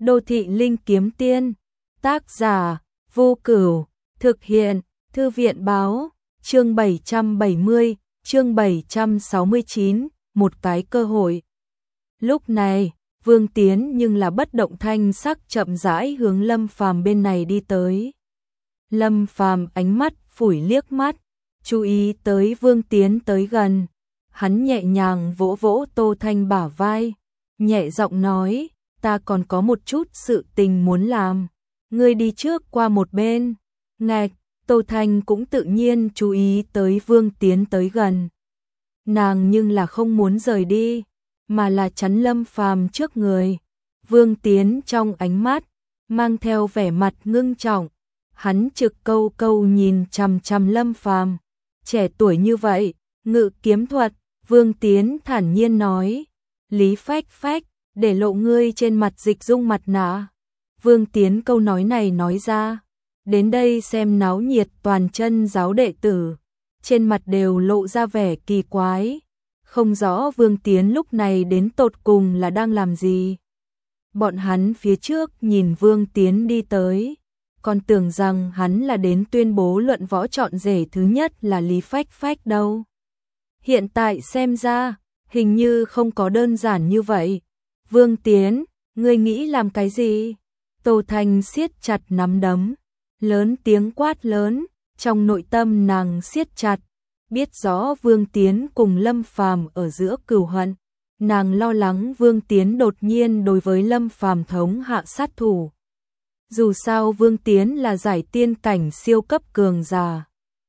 Đô thị linh kiếm tiên, tác giả, Vô Cửu, thực hiện, Thư viện báo, chương 770, chương 769, một cái cơ hội. Lúc này, Vương Tiến nhưng là bất động thanh sắc chậm rãi hướng Lâm Phàm bên này đi tới. Lâm Phàm ánh mắt phủi liếc mắt, chú ý tới Vương Tiến tới gần. Hắn nhẹ nhàng vỗ vỗ Tô Thanh bả vai, nhẹ giọng nói, ta còn có một chút sự tình muốn làm, ngươi đi trước qua một bên. Ngạch, Tô Thanh cũng tự nhiên chú ý tới Vương Tiến tới gần. Nàng nhưng là không muốn rời đi, mà là chắn Lâm Phàm trước người. Vương Tiến trong ánh mắt mang theo vẻ mặt ngưng trọng, hắn trực câu câu nhìn chằm chằm Lâm Phàm. Trẻ tuổi như vậy, ngự kiếm thuật, Vương Tiến thản nhiên nói, Lý Phách Phách, để lộ ngươi trên mặt dịch dung mặt nạ. Vương Tiến câu nói này nói ra, đến đây xem náo nhiệt toàn chân giáo đệ tử, trên mặt đều lộ ra vẻ kỳ quái, không rõ Vương Tiến lúc này đến tột cùng là đang làm gì. Bọn hắn phía trước nhìn Vương Tiến đi tới, còn tưởng rằng hắn là đến tuyên bố luận võ chọn rể thứ nhất là Lý Phách Phách đâu. Hiện tại xem ra, hình như không có đơn giản như vậy. Vương Tiến, ngươi nghĩ làm cái gì? Tô Thanh siết chặt nắm đấm, lớn tiếng quát lớn, trong nội tâm nàng siết chặt, biết rõ Vương Tiến cùng Lâm Phàm ở giữa cừu hận, nàng lo lắng Vương Tiến đột nhiên đối với Lâm Phàm thống hạ sát thủ. Dù sao Vương Tiến là giải tiên cảnh siêu cấp cường giả,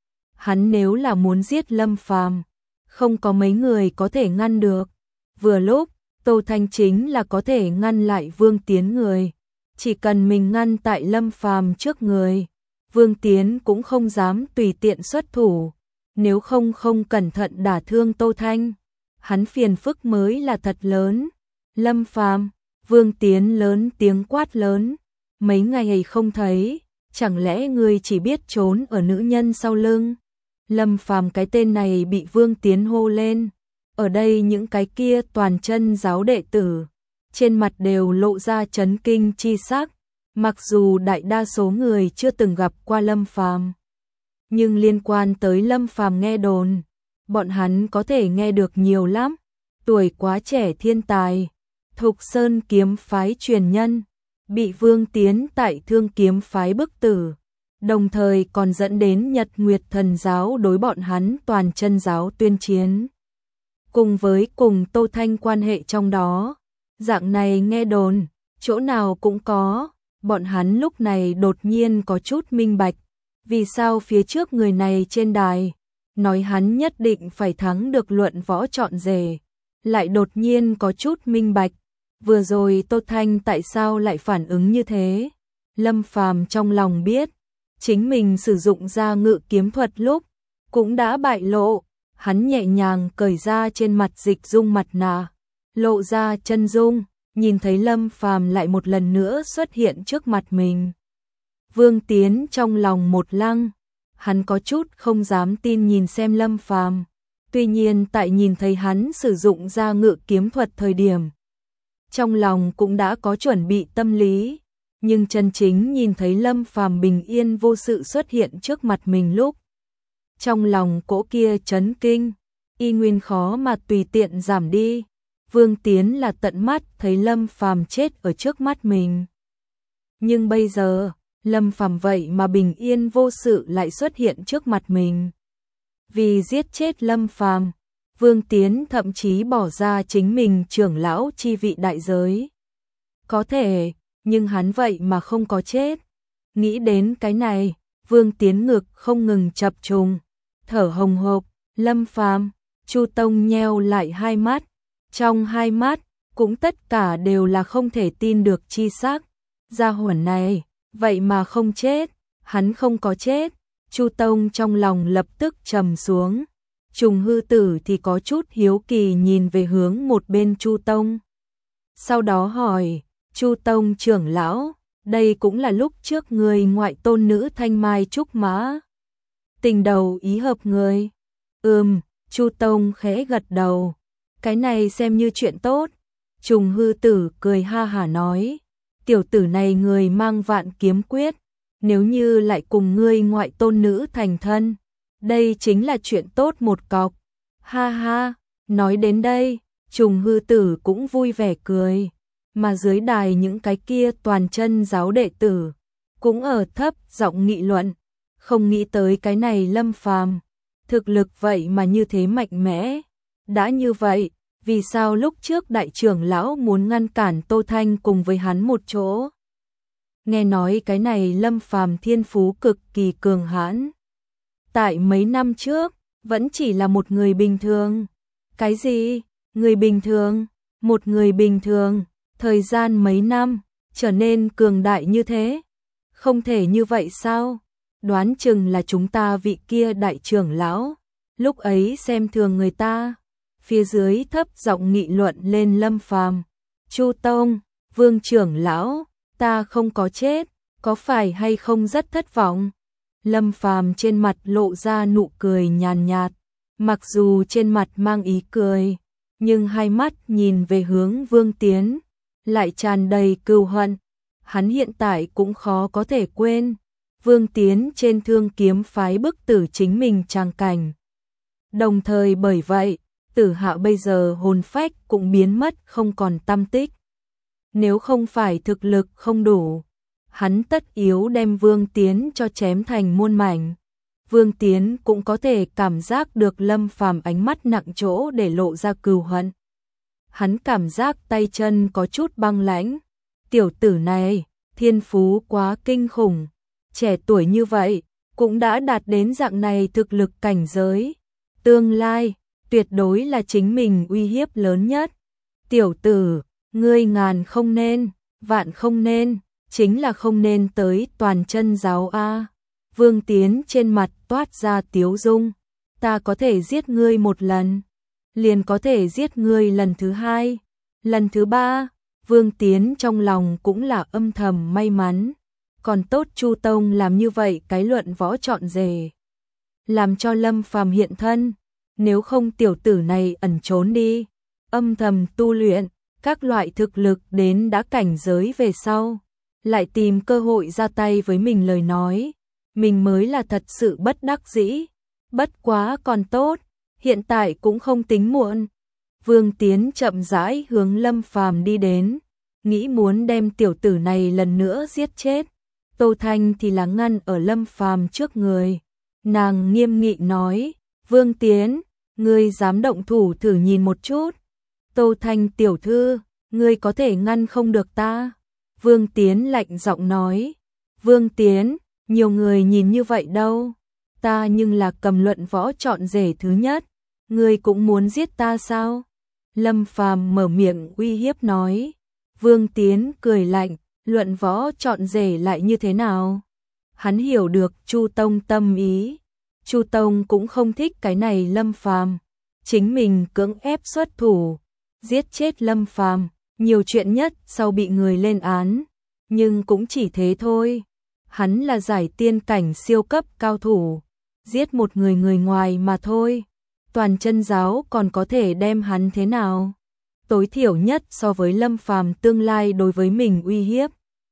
hắn nếu là muốn giết Lâm Phàm, không có mấy người có thể ngăn được. Vừa lúc, Tô Thanh chính là có thể ngăn lại Vương Tiến người. Chỉ cần mình ngăn tại Lâm Phàm trước người, Vương Tiến cũng không dám tùy tiện xuất thủ. Nếu không cẩn thận đả thương Tô Thanh, hắn phiền phức mới là thật lớn. Lâm Phàm, Vương Tiến lớn tiếng quát lớn, mấy ngày không thấy, chẳng lẽ ngươi chỉ biết trốn ở nữ nhân sau lưng? Lâm Phàm cái tên này bị Vương Tiến hô lên, ở đây những cái kia toàn chân giáo đệ tử, trên mặt đều lộ ra chấn kinh chi sắc, mặc dù đại đa số người chưa từng gặp qua Lâm Phàm, nhưng liên quan tới Lâm Phàm nghe đồn, bọn hắn có thể nghe được nhiều lắm. Tuổi quá trẻ thiên tài, Thục Sơn kiếm phái truyền nhân, bị Vương Tiến tại Thương kiếm phái bức tử, đồng thời còn dẫn đến Nhật Nguyệt Thần giáo đối bọn hắn toàn chân giáo tuyên chiến. Cùng với cùng Tô Thanh quan hệ trong đó, dạng này nghe đồn, chỗ nào cũng có, bọn hắn lúc này đột nhiên có chút minh bạch, vì sao phía trước người này trên đài, nói hắn nhất định phải thắng được luận võ chọn rể, lại đột nhiên có chút minh bạch, vừa rồi Tô Thanh tại sao lại phản ứng như thế. Lâm Phàm trong lòng biết, chính mình sử dụng ra ngự kiếm thuật lúc, cũng đã bại lộ. Hắn nhẹ nhàng cởi ra trên mặt dịch dung mặt nạ, lộ ra chân dung, nhìn thấy Lâm Phàm lại một lần nữa xuất hiện trước mặt mình. Vương Tiến trong lòng một lăng, hắn có chút không dám tin nhìn xem Lâm Phàm. Tuy nhiên tại nhìn thấy hắn sử dụng ra ngự kiếm thuật thời điểm, trong lòng cũng đã có chuẩn bị tâm lý, nhưng chân chính nhìn thấy Lâm Phàm bình yên vô sự xuất hiện trước mặt mình lúc, trong lòng cỗ kia chấn kinh, y nguyên khó mà tùy tiện giảm đi. Vương Tiến là tận mắt thấy Lâm Phàm chết ở trước mắt mình. Nhưng bây giờ, Lâm Phàm vậy mà bình yên vô sự lại xuất hiện trước mặt mình. Vì giết chết Lâm Phàm, Vương Tiến thậm chí bỏ ra chính mình trưởng lão chi vị đại giới. Có thể, nhưng hắn vậy mà không có chết. Nghĩ đến cái này, Vương Tiến ngực không ngừng chập trùng, thở hồng hộc. Lâm Phàm, Chu Tông nheo lại hai mắt, trong hai mắt cũng tất cả đều là không thể tin được chi sắc. Gia hỏa này, vậy mà không chết, hắn không có chết. Chu Tông trong lòng lập tức trầm xuống. Trùng Hư Tử thì có chút hiếu kỳ nhìn về hướng một bên Chu Tông. Sau đó hỏi, Chu Tông trưởng lão, đây cũng là lúc trước người ngoại tôn nữ Thanh Mai Trúc Mã tình đầu ý hợp người. Chu Tông khẽ gật đầu, cái này xem như chuyện tốt. Trùng Hư Tử cười ha hả nói, tiểu tử này người mang vạn kiếm quyết, nếu như lại cùng ngươi ngoại tôn nữ thành thân, đây chính là chuyện tốt một cọc. Ha ha, nói đến đây, Trùng Hư Tử cũng vui vẻ cười, mà dưới đài những cái kia toàn chân giáo đệ tử cũng ở thấp giọng nghị luận, không nghĩ tới cái này Lâm Phàm, thực lực vậy mà như thế mạnh mẽ. Đã như vậy, vì sao lúc trước đại trưởng lão muốn ngăn cản Tô Thanh cùng với hắn một chỗ? Nghe nói cái này Lâm Phàm thiên phú cực kỳ cường hãn. Tại mấy năm trước, vẫn chỉ là một người bình thường. Cái gì? Người bình thường? Một người bình thường, thời gian mấy năm, trở nên cường đại như thế? Không thể như vậy sao? Đoán chừng là chúng ta vị kia đại trưởng lão, lúc ấy xem thường người ta. Phía dưới thấp giọng nghị luận lên Lâm Phàm. Chu Tông, Vương trưởng lão, ta không có chết, có phải hay không rất thất vọng? Lâm Phàm trên mặt lộ ra nụ cười nhàn nhạt, mặc dù trên mặt mang ý cười, nhưng hai mắt nhìn về hướng Vương Tiến, lại tràn đầy cừu hận. Hắn hiện tại cũng khó có thể quên Vương Tiến trên Thương Kiếm phái bức tử chính mình tràng cảnh. Đồng thời bởi vậy, Tử Hạo bây giờ hồn phách cũng biến mất không còn tăm tích. Nếu không phải thực lực không đủ, hắn tất yếu đem Vương Tiến cho chém thành muôn mảnh. Vương Tiến cũng có thể cảm giác được Lâm Phàm ánh mắt nặng chỗ để lộ ra cừu hận. Hắn cảm giác tay chân có chút băng lãnh. Tiểu tử này, thiên phú quá kinh khủng. Trẻ tuổi như vậy, cũng đã đạt đến dạng này thực lực cảnh giới. Tương lai, tuyệt đối là chính mình uy hiếp lớn nhất. Tiểu tử, ngươi ngàn không nên, vạn không nên, chính là không nên tới toàn chân giáo a. Vương Tiến trên mặt toát ra tiếu dung. Ta có thể giết ngươi một lần, liền có thể giết ngươi lần thứ hai, lần thứ ba. Vương Tiến trong lòng cũng là âm thầm may mắn. Còn tốt Chu Tông làm như vậy cái luận võ trọn rể, làm cho Lâm Phàm hiện thân. Nếu không tiểu tử này ẩn trốn đi, âm thầm tu luyện các loại thực lực đến đã cảnh giới về sau, lại tìm cơ hội ra tay với mình lời nói, mình mới là thật sự bất đắc dĩ. Bất quá còn tốt, hiện tại cũng không tính muộn. Vương Tiến chậm rãi hướng Lâm Phàm đi đến, nghĩ muốn đem tiểu tử này lần nữa giết chết. Tô Thanh thì là ngăn ở Lâm Phàm trước người, nàng nghiêm nghị nói: Vương Tiến, ngươi dám động thủ thử nhìn một chút. Tô Thanh tiểu thư, ngươi có thể ngăn không được ta. Vương Tiến lạnh giọng nói. Vương Tiến, nhiều người nhìn như vậy đâu, ta nhưng là cầm luận võ trọn rể thứ nhất, ngươi cũng muốn giết ta sao? Lâm Phàm mở miệng uy hiếp nói. Vương Tiến cười lạnh, luận võ trọn rể lại như thế nào? Hắn hiểu được Chu Tông tâm ý. Chu Tông cũng không thích cái này Lâm Phàm, chính mình cưỡng ép xuất thủ, giết chết Lâm Phàm, nhiều chuyện nhất sau bị người lên án, nhưng cũng chỉ thế thôi. Hắn là giải tiên cảnh siêu cấp cao thủ, giết một người người ngoài mà thôi. Toàn chân giáo còn có thể đem hắn thế nào? Tối thiểu nhất so với Lâm Phàm tương lai đối với mình uy hiếp.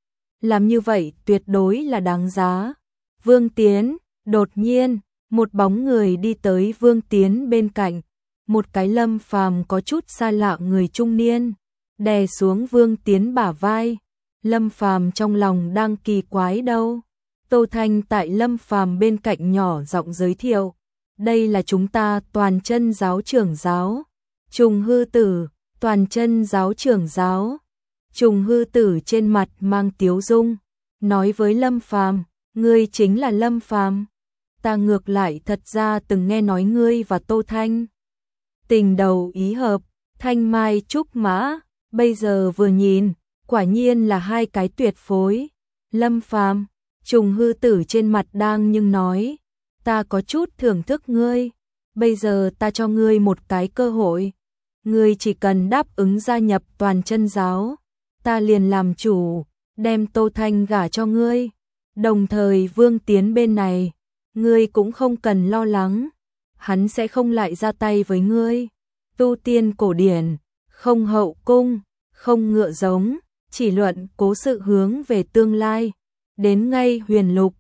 Làm như vậy tuyệt đối là đáng giá. Vương Tiến, đột nhiên, một bóng người đi tới Vương Tiến bên cạnh, một cái Lâm Phàm có chút xa lạ người trung niên, đè xuống Vương Tiến bả vai. Lâm Phàm trong lòng đang kỳ quái đâu. Tô Thanh tại Lâm Phàm bên cạnh nhỏ giọng giới thiệu, đây là chúng ta toàn chân giáo trưởng giáo, Trùng Hư Tử, toàn chân giáo trưởng giáo. Trùng Hư Tử trên mặt mang tiếu dung, nói với Lâm Phàm, ngươi chính là Lâm Phàm. Ta ngược lại thật ra từng nghe nói ngươi và Tô Thanh tình đầu ý hợp, thanh mai trúc mã, bây giờ vừa nhìn, quả nhiên là hai cái tuyệt phối. Lâm Phàm, Trùng Hư Tử trên mặt đang nhưng nói, ta có chút thưởng thức ngươi, bây giờ ta cho ngươi một cái cơ hội, ngươi chỉ cần đáp ứng gia nhập toàn chân giáo, ta liền làm chủ, đem Tô Thanh gả cho ngươi. Đồng thời Vương Tiến bên này, ngươi cũng không cần lo lắng, hắn sẽ không lại ra tay với ngươi. Tu tiên cổ điển, không hậu cung, không ngựa giống, chỉ luận cố sự hướng về tương lai. Đến ngay huyền lục,